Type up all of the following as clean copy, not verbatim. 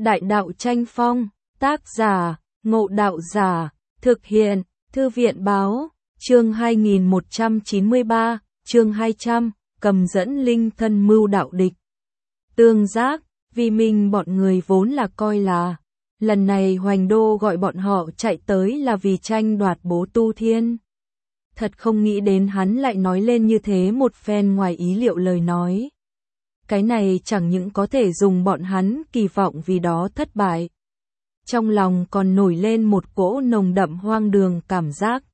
Đại đạo tranh phong, tác giả, Ngộ Đạo Giả, thực hiện, Thư viện báo, chương 2193, chương 200, cầm dẫn linh thân mưu đạo địch. Tương giác, vì mình bọn người vốn là coi là, lần này Hoành Đô gọi bọn họ chạy tới là vì tranh đoạt bố tu thiên. Thật không nghĩ đến hắn lại nói lên như thế một phen ngoài ý liệu lời nói. Cái này chẳng những có thể dùng bọn hắn kỳ vọng vì đó thất bại. Trong lòng còn nổi lên một cỗ nồng đậm hoang đường cảm giác.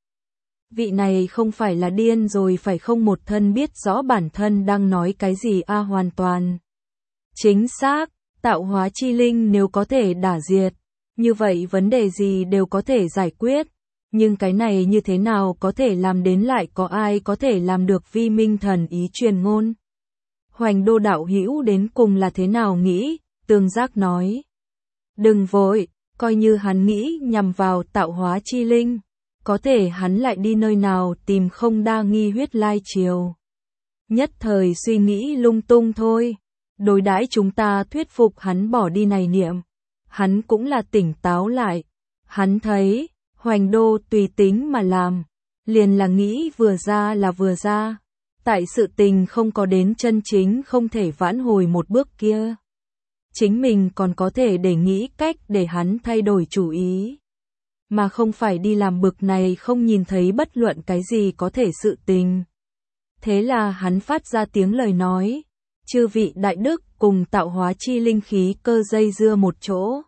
Vị này không phải là điên rồi phải không, một thân biết rõ bản thân đang nói cái gì hoàn toàn. Chính xác, tạo hóa chi linh nếu có thể đả diệt, như vậy vấn đề gì đều có thể giải quyết. Nhưng cái này như thế nào có thể làm đến, lại có ai có thể làm được vi minh thần ý truyền ngôn. Hoành Đô đạo hữu đến cùng là thế nào nghĩ, Tương Giác nói. Đừng vội, coi như hắn nghĩ nhằm vào tạo hóa chi linh, có thể hắn lại đi nơi nào tìm không đa nghi huyết lai triều. Nhất thời suy nghĩ lung tung thôi, đối đãi chúng ta thuyết phục hắn bỏ đi này niệm. Hắn cũng là tỉnh táo lại, hắn thấy, Hoành Đô tùy tính mà làm, liền là nghĩ vừa ra là vừa ra. Tại sự tình không có đến chân chính không thể vãn hồi một bước kia. Chính mình còn có thể để nghĩ cách để hắn thay đổi chủ ý. Mà không phải đi làm bực này không nhìn thấy bất luận cái gì có thể sự tình. Thế là hắn phát ra tiếng lời nói. Chư vị đại đức cùng tạo hóa chi linh khí cơ dây dưa một chỗ.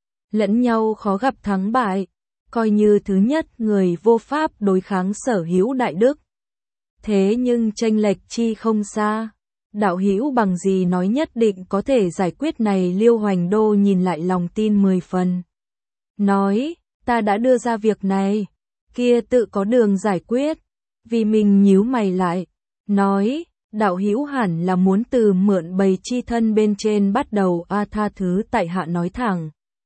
Lẫn nhau khó gặp thắng bại. Coi như thứ nhất người vô pháp đối kháng sở hữu đại đức. Thế nhưng chênh lệch chi không xa. Đạo hữu bằng gì nói nhất định có thể giải quyết này, Liêu Hoành Đô nhìn lại lòng tin 10 phần. Nói, ta đã đưa ra việc này, kia tự có đường giải quyết. Vì mình nhíu mày lại, nói, đạo hữu hẳn là muốn từ mượn bầy chi thân bên trên bắt đầu. Tha thứ tại hạ nói thẳng.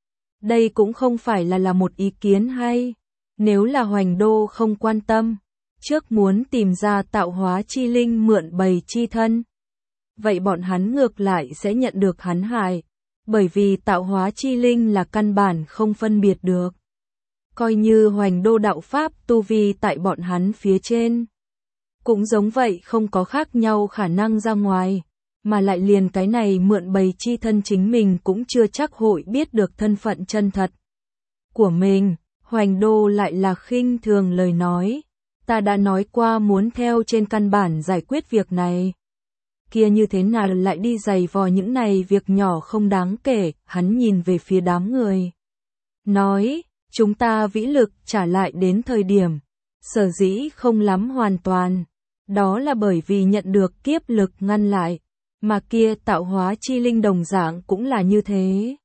Đây cũng không phải là một ý kiến hay. Nếu là Hoành Đô không quan tâm, trước muốn tìm ra tạo hóa chi linh mượn bầy chi thân, vậy bọn hắn ngược lại sẽ nhận được hắn hại, bởi vì tạo hóa chi linh là căn bản không phân biệt được. Coi như Hoành Đô đạo pháp tu vi tại bọn hắn phía trên, cũng giống vậy không có khác nhau khả năng ra ngoài, mà lại liền cái này mượn bầy chi thân chính mình cũng chưa chắc hội biết được thân phận chân thật của mình. Hoành Đô lại là khinh thường lời nói. Ta đã nói qua muốn theo trên căn bản giải quyết việc này. Kia như thế nào lại đi giày vò những này việc nhỏ không đáng kể. Hắn nhìn về phía đám người. Nói, chúng ta vĩ lực trả lại đến thời điểm. Sở dĩ không lắm hoàn toàn. Đó là bởi vì nhận được kiếp lực ngăn lại. Mà kia tạo hóa chi linh đồng dạng cũng là như thế.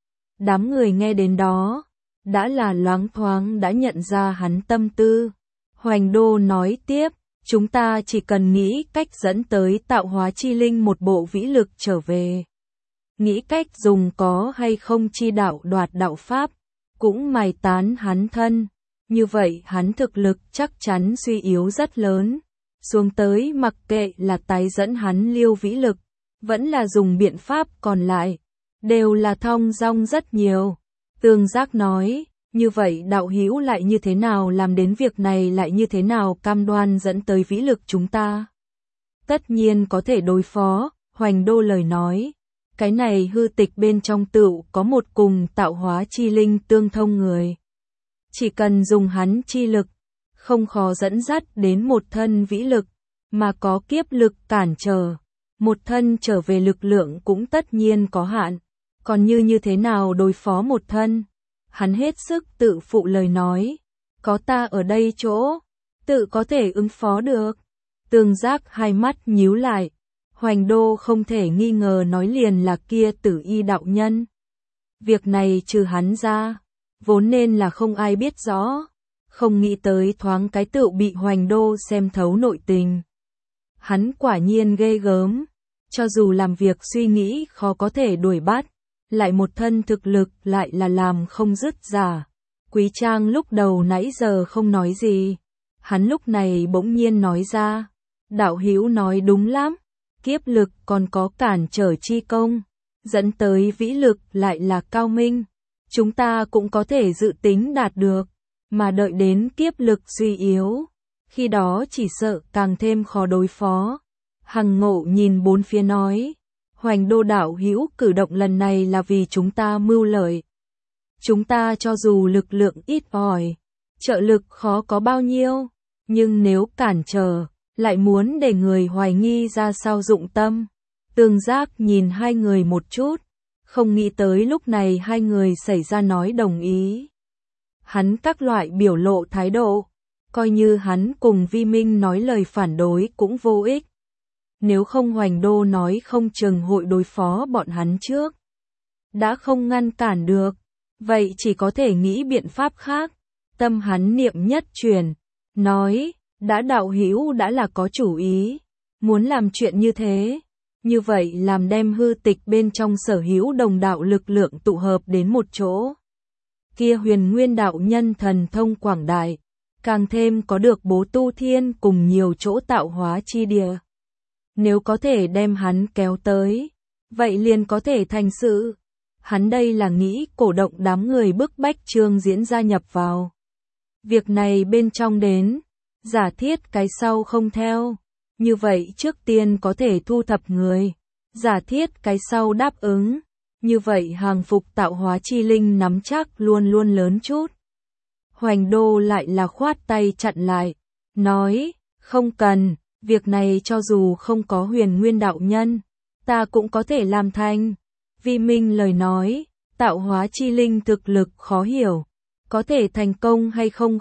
Đám người nghe đến đó. Đã là loáng thoáng đã nhận ra hắn tâm tư. Hoành Đô nói tiếp, chúng ta chỉ cần nghĩ cách dẫn tới tạo hóa chi linh một bộ vĩ lực trở về. Nghĩ cách dùng có hay không chi đạo đoạt đạo pháp, cũng mài tán hắn thân. Như vậy hắn thực lực chắc chắn suy yếu rất lớn. Xuống tới mặc kệ là tái dẫn hắn liêu vĩ lực, vẫn là dùng biện pháp còn lại, đều là thong dong rất nhiều. Tương Giác nói. Như vậy đạo hữu lại như thế nào làm đến việc này, lại như thế nào cam đoan dẫn tới vĩ lực chúng ta? Tất nhiên có thể đối phó, Hoành Đô lời nói. Cái này hư tịch bên trong tựu có một cùng tạo hóa chi linh tương thông người. Chỉ cần dùng hắn chi lực, không khó dẫn dắt đến một thân vĩ lực, mà có kiếp lực cản trở. Một thân trở về lực lượng cũng tất nhiên có hạn. Còn như thế nào đối phó một thân? Hắn hết sức tự phụ lời nói, có ta ở đây chỗ, tự có thể ứng phó được. Tương Giác hai mắt nhíu lại, Hoành Đô không thể nghi ngờ nói liền là kia Tử Y đạo nhân. Việc này trừ hắn ra, vốn nên là không ai biết rõ, không nghĩ tới thoáng cái tựu bị Hoành Đô xem thấu nội tình. Hắn quả nhiên ghê gớm, cho dù làm việc suy nghĩ khó có thể đuổi bắt. Lại một thân thực lực lại là làm không dứt giả. Quý Trang lúc đầu nãy giờ không nói gì. Hắn lúc này bỗng nhiên nói ra. Đạo hữu nói đúng lắm. Kiếp lực còn có cản trở chi công. dẫn tới vĩ lực lại là cao minh. Chúng ta cũng có thể dự tính đạt được, mà đợi đến kiếp lực suy yếu, khi đó chỉ sợ càng thêm khó đối phó. Hằng Ngộ nhìn bốn phía nói, Hoành Đô đạo hữu cử động lần này là vì chúng ta mưu lợi. Chúng ta cho dù lực lượng ít ỏi, trợ lực khó có bao nhiêu, nhưng nếu cản trở, lại muốn để người hoài nghi ra sao dụng tâm. Tương Giác nhìn hai người một chút, không nghĩ tới lúc này hai người xảy ra nói đồng ý. Hắn các loại biểu lộ thái độ, coi như hắn cùng Vi Minh nói lời phản đối cũng vô ích. Nếu không Hoành Đô nói không chừng hội đối phó bọn hắn trước. Đã không ngăn cản được, vậy chỉ có thể nghĩ biện pháp khác. Tâm hắn niệm nhất chuyển, nói, đã đạo hữu đã là có chủ ý, muốn làm chuyện như thế. Như vậy làm đem hư tịch bên trong sở hữu đồng đạo lực lượng tụ hợp đến một chỗ. Kia Huyền Nguyên đạo nhân thần thông quảng đại, càng thêm có được Bố Tu Thiên cùng nhiều chỗ tạo hóa chi địa. Nếu có thể đem hắn kéo tới, vậy liền có thể thành sự. Hắn đây là nghĩ cổ động đám người bức bách Trương Diễn gia nhập vào. Việc này bên trong đến, giả thiết cái sau không theo. Như vậy trước tiên có thể thu thập người, giả thiết cái sau đáp ứng, như vậy hàng phục tạo hóa chi linh nắm chắc luôn luôn lớn chút. Hoành Đô lại là khoát tay chặn lại, nói, không cần, việc này cho dù không có Huyền Nguyên đạo nhân, ta cũng có thể làm thành. Vi Minh lời nói, tạo hóa chi linh thực lực khó hiểu, có thể thành công hay không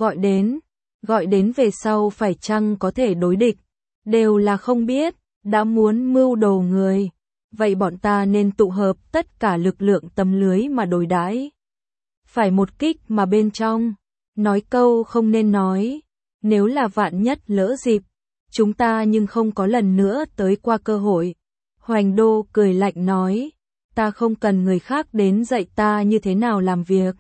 gọi đến về sau phải chăng có thể đối địch. Đều là không biết, đã muốn mưu đồ người, vậy bọn ta nên tụ hợp tất cả lực lượng tấm lưới mà đối đãi. Phải một kích mà bên trong, nói câu không nên nói, nếu là vạn nhất lỡ dịp, chúng ta nhưng không có lần nữa tới qua cơ hội. Hoành Đô cười lạnh nói, ta không cần người khác đến dạy ta như thế nào làm việc.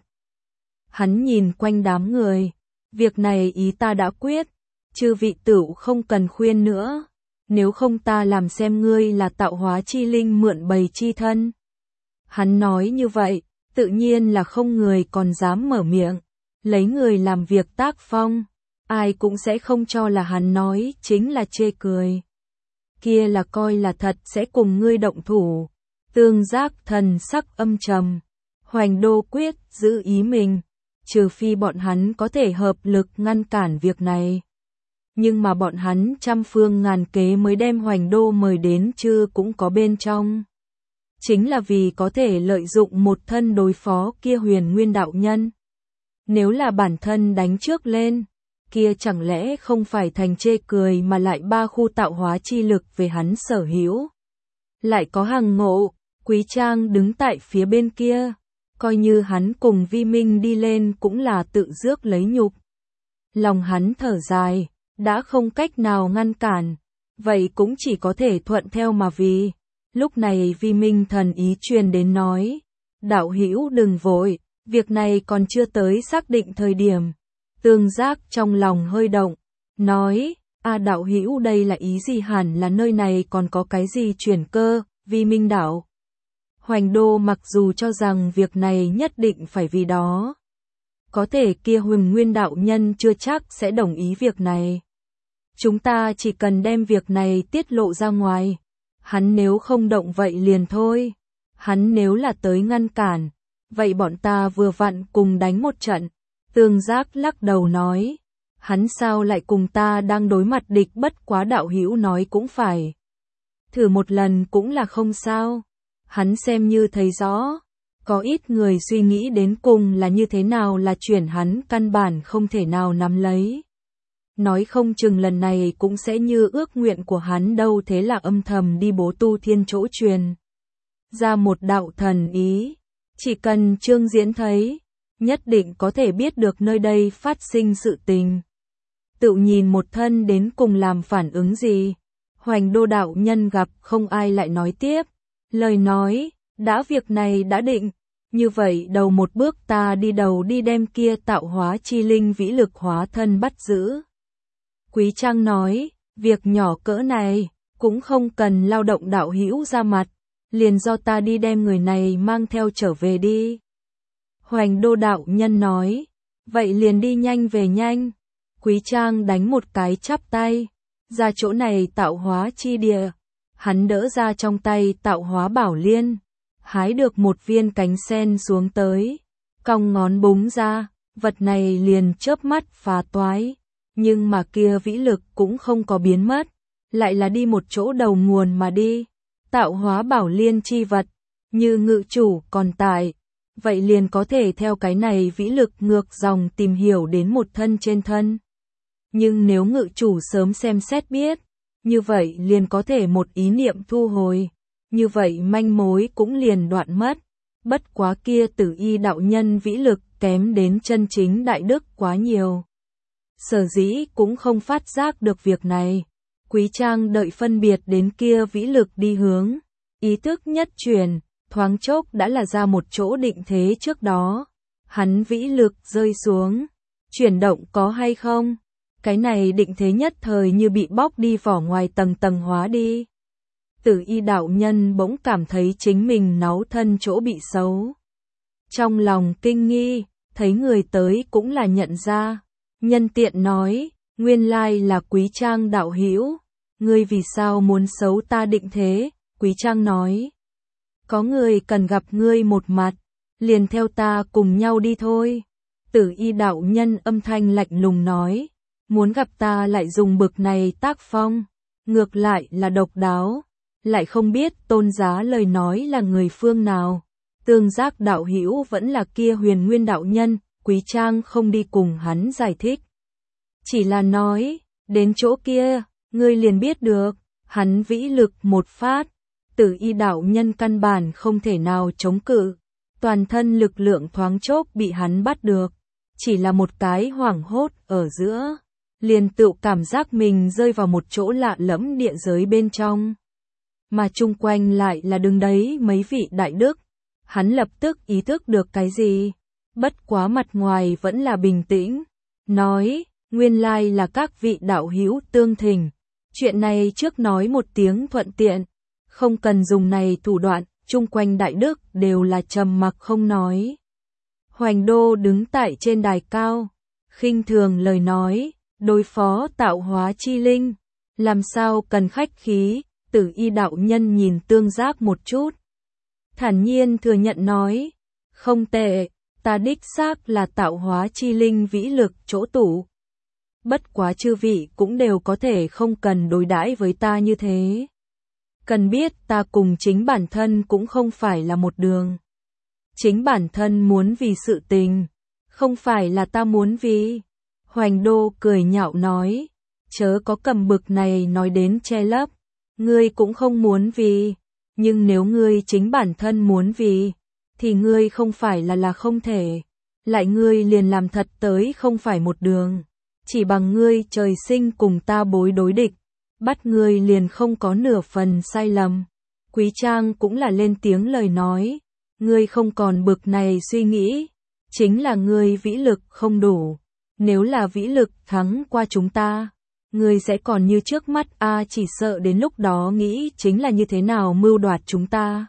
Hắn nhìn quanh đám người, việc này ý ta đã quyết. Chư vị tửu không cần khuyên nữa, nếu không ta làm xem ngươi là tạo hóa chi linh mượn bầy chi thân. Hắn nói như vậy, tự nhiên là không người còn dám mở miệng, lấy người làm việc tác phong, ai cũng sẽ không cho là hắn nói chính là chê cười. Kia là coi là thật sẽ cùng ngươi động thủ. Tương Giác thần sắc âm trầm, Hoành Đô quyết giữ ý mình, trừ phi bọn hắn có thể hợp lực ngăn cản việc này. Nhưng mà bọn hắn trăm phương ngàn kế mới đem Hoành Đô mời đến chứ cũng có bên trong. Chính là vì có thể lợi dụng một thân đối phó kia Huyền Nguyên đạo nhân. Nếu là bản thân đánh trước lên, kia chẳng lẽ không phải thành chê cười mà lại ba khu tạo hóa chi lực về hắn sở hữu. Lại có Hằng Ngộ, Quý Trang đứng tại phía bên kia, coi như hắn cùng Vi Minh đi lên cũng là tự rước lấy nhục. Lòng hắn thở dài. Đã không cách nào ngăn cản, vậy cũng chỉ có thể thuận theo mà vì. Lúc này Vi Minh thần ý truyền đến nói, đạo hữu đừng vội, việc này còn chưa tới xác định thời điểm. Tương Giác trong lòng hơi động, nói, đạo hữu đây là ý gì, hẳn là nơi này còn có cái gì chuyển cơ. Vi Minh đạo. Hoành Đô mặc dù cho rằng việc này nhất định phải vì đó. Có thể kia Huyền Nguyên đạo nhân chưa chắc sẽ đồng ý việc này. Chúng ta chỉ cần đem việc này tiết lộ ra ngoài. Hắn nếu không động vậy liền thôi. Hắn nếu là tới ngăn cản, vậy bọn ta vừa vặn cùng đánh một trận. Tương Giác lắc đầu nói, hắn sao lại cùng ta đang đối mặt địch, bất quá đạo hữu nói cũng phải. Thử một lần cũng là không sao. Hắn xem như thấy rõ. Có ít người suy nghĩ đến cùng là như thế nào là chuyển hắn căn bản không thể nào nắm lấy. Nói không chừng lần này cũng sẽ như ước nguyện của hắn đâu, thế là âm thầm đi Bố Tu Thiên chỗ truyền ra một đạo thần ý. Chỉ cần Trương Diễn thấy, nhất định có thể biết được nơi đây phát sinh sự tình. Tự nhìn một thân đến cùng làm phản ứng gì. Hoành Đô đạo nhân gặp không ai lại nói tiếp. Lời nói, đã việc này đã định. Như vậy đầu một bước ta đi đầu đi đem kia tạo hóa chi linh vĩ lực hóa thân bắt giữ. Quý Trang nói, việc nhỏ cỡ này, cũng không cần lao động đạo hữu ra mặt, liền do ta đi đem người này mang theo trở về đi. Hoành Đô đạo nhân nói, vậy liền đi nhanh về nhanh. Quý Trang đánh một cái chắp tay, ra chỗ này tạo hóa chi địa. Hắn đỡ ra trong tay tạo hóa bảo liên, hái được một viên cánh sen xuống tới, cong ngón búng ra, vật này liền chớp mắt phá toái, nhưng mà kia vĩ lực cũng không có biến mất, lại là đi một chỗ đầu nguồn mà đi. Tạo hóa bảo liên chi vật, như ngự chủ còn tại, vậy liền có thể theo cái này vĩ lực ngược dòng tìm hiểu đến một thân trên thân. Nhưng nếu ngự chủ sớm xem xét biết, như vậy liền có thể một ý niệm thu hồi, như vậy manh mối cũng liền đoạn mất. Bất quá kia Tử Y đạo nhân vĩ lực kém đến chân chính đại đức quá nhiều. Sở dĩ cũng không phát giác được việc này. Quý Trang đợi phân biệt đến kia vĩ lực đi hướng, ý thức nhất chuyển, thoáng chốc đã là ra một chỗ định thế trước đó. Hắn vĩ lực rơi xuống, chuyển động có hay không? Cái này định thế nhất thời như bị bóc đi vỏ ngoài tầng tầng hóa đi. Tử Y đạo nhân bỗng cảm thấy chính mình náu thân chỗ bị xấu. Trong lòng kinh nghi, thấy người tới cũng là nhận ra. Nhân tiện nói, nguyên lai là Quý Trang đạo hữu, ngươi vì sao muốn xấu ta định thế? Quý Trang nói, có người cần gặp ngươi một mặt, liền theo ta cùng nhau đi thôi. Tử Y đạo nhân âm thanh lạnh lùng nói, muốn gặp ta lại dùng bực này tác phong, ngược lại là độc đáo, lại không biết tôn giá lời nói là người phương nào. Tương Giác đạo hữu vẫn là kia Huyền Nguyên đạo nhân. Quý Trang không đi cùng hắn giải thích, chỉ là nói, đến chỗ kia, ngươi liền biết được. Hắn vĩ lực một phát, Tử Y đạo nhân căn bản không thể nào chống cự, toàn thân lực lượng thoáng chốc bị hắn bắt được, chỉ là một cái hoảng hốt ở giữa, liền tự cảm giác mình rơi vào một chỗ lạ lẫm địa giới bên trong, mà chung quanh lại là đứng đấy mấy vị đại đức. Hắn lập tức ý thức được cái gì, bất quá mặt ngoài vẫn là bình tĩnh, nói, nguyên lai là các vị đạo hữu tương thỉnh, chuyện này trước nói một tiếng thuận tiện, không cần dùng này thủ đoạn. Chung quanh đại đức đều là trầm mặc không nói. Hoành Đô đứng tại trên đài cao, khinh thường lời nói, đối phó tạo hóa chi linh, làm sao cần khách khí. Tử Y đạo nhân nhìn Tương Giác một chút, thản nhiên thừa nhận nói, không tệ, ta đích xác là tạo hóa chi linh vĩ lực chỗ tủ. Bất quá chư vị cũng đều có thể không cần đối đãi với ta như thế. Cần biết ta cùng chính bản thân cũng không phải là một đường. Chính bản thân muốn vì sự tình, không phải là ta muốn vì. Hoành Đô cười nhạo nói, chớ có cầm bực này nói đến che lấp, ngươi cũng không muốn vì, nhưng nếu ngươi chính bản thân muốn vì, thì ngươi không phải là không thể, lại ngươi liền làm thật tới không phải một đường, chỉ bằng ngươi trời sinh cùng ta bối đối địch, bắt ngươi liền không có nửa phần sai lầm. Quý Trang cũng là lên tiếng lời nói, ngươi không còn bực này suy nghĩ, chính là ngươi vĩ lực không đủ, nếu là vĩ lực thắng qua chúng ta, ngươi sẽ còn như trước mắt chỉ sợ đến lúc đó nghĩ chính là như thế nào mưu đoạt chúng ta.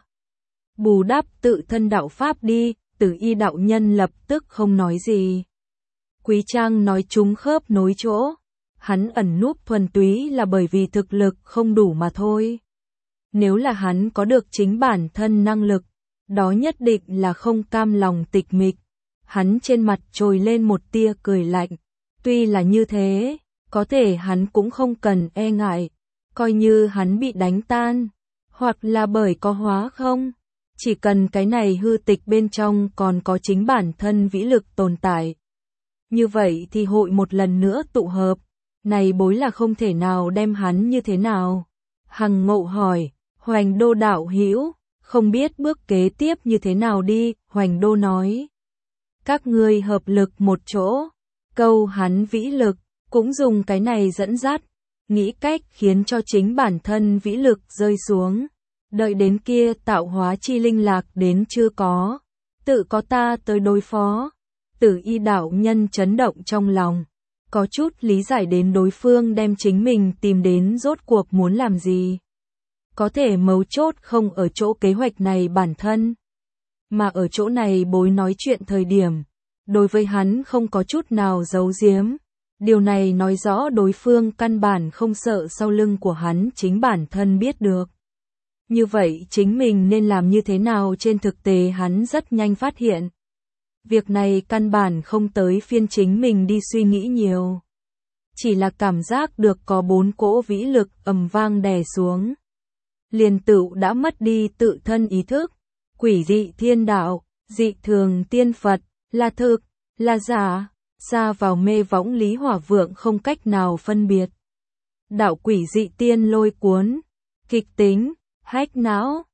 Bù đắp tự thân đạo pháp đi. Tử Y đạo nhân lập tức không nói gì. Quý Trang nói trúng khớp nối chỗ, hắn ẩn núp thuần túy là bởi vì thực lực không đủ mà thôi. Nếu là hắn có được chính bản thân năng lực, đó nhất định là không cam lòng tịch mịch. Hắn trên mặt trồi lên một tia cười lạnh, tuy là như thế, có thể hắn cũng không cần e ngại, coi như hắn bị đánh tan, hoặc là bởi có hóa không, chỉ cần cái này hư tịch bên trong còn có chính bản thân vĩ lực tồn tại. Như vậy thì hội một lần nữa tụ hợp, này bối là không thể nào đem hắn như thế nào. Hằng Ngộ hỏi, Hoành Đô đạo hữu, không biết bước kế tiếp như thế nào đi. Hoành Đô nói, các ngươi hợp lực một chỗ, câu hắn vĩ lực, cũng dùng cái này dẫn dắt, nghĩ cách khiến cho chính bản thân vĩ lực rơi xuống. Đợi đến kia tạo hóa chi linh lạc đến chưa có, tự có ta tới đối phó. Tử Y đạo nhân chấn động trong lòng, có chút lý giải đến đối phương đem chính mình tìm đến rốt cuộc muốn làm gì. Có thể mấu chốt không ở chỗ kế hoạch này bản thân, mà ở chỗ này Bối nói chuyện thời điểm. Đối với hắn không có chút nào giấu giếm. Điều này nói rõ đối phương căn bản không sợ sau lưng của hắn chính bản thân biết được. Như vậy chính mình nên làm như thế nào trên thực tế hắn rất nhanh phát hiện. Việc này căn bản không tới phiên chính mình đi suy nghĩ nhiều. Chỉ là cảm giác được có 4 cỗ vĩ lực ầm vang đè xuống. Liền tựu đã mất đi tự thân ý thức. Quỷ dị thiên đạo, dị thường tiên Phật, là thực, là giả, xa vào mê võng Lý Hỏa Vượng không cách nào phân biệt. Đạo quỷ dị tiên lôi cuốn, kịch tính, hách não,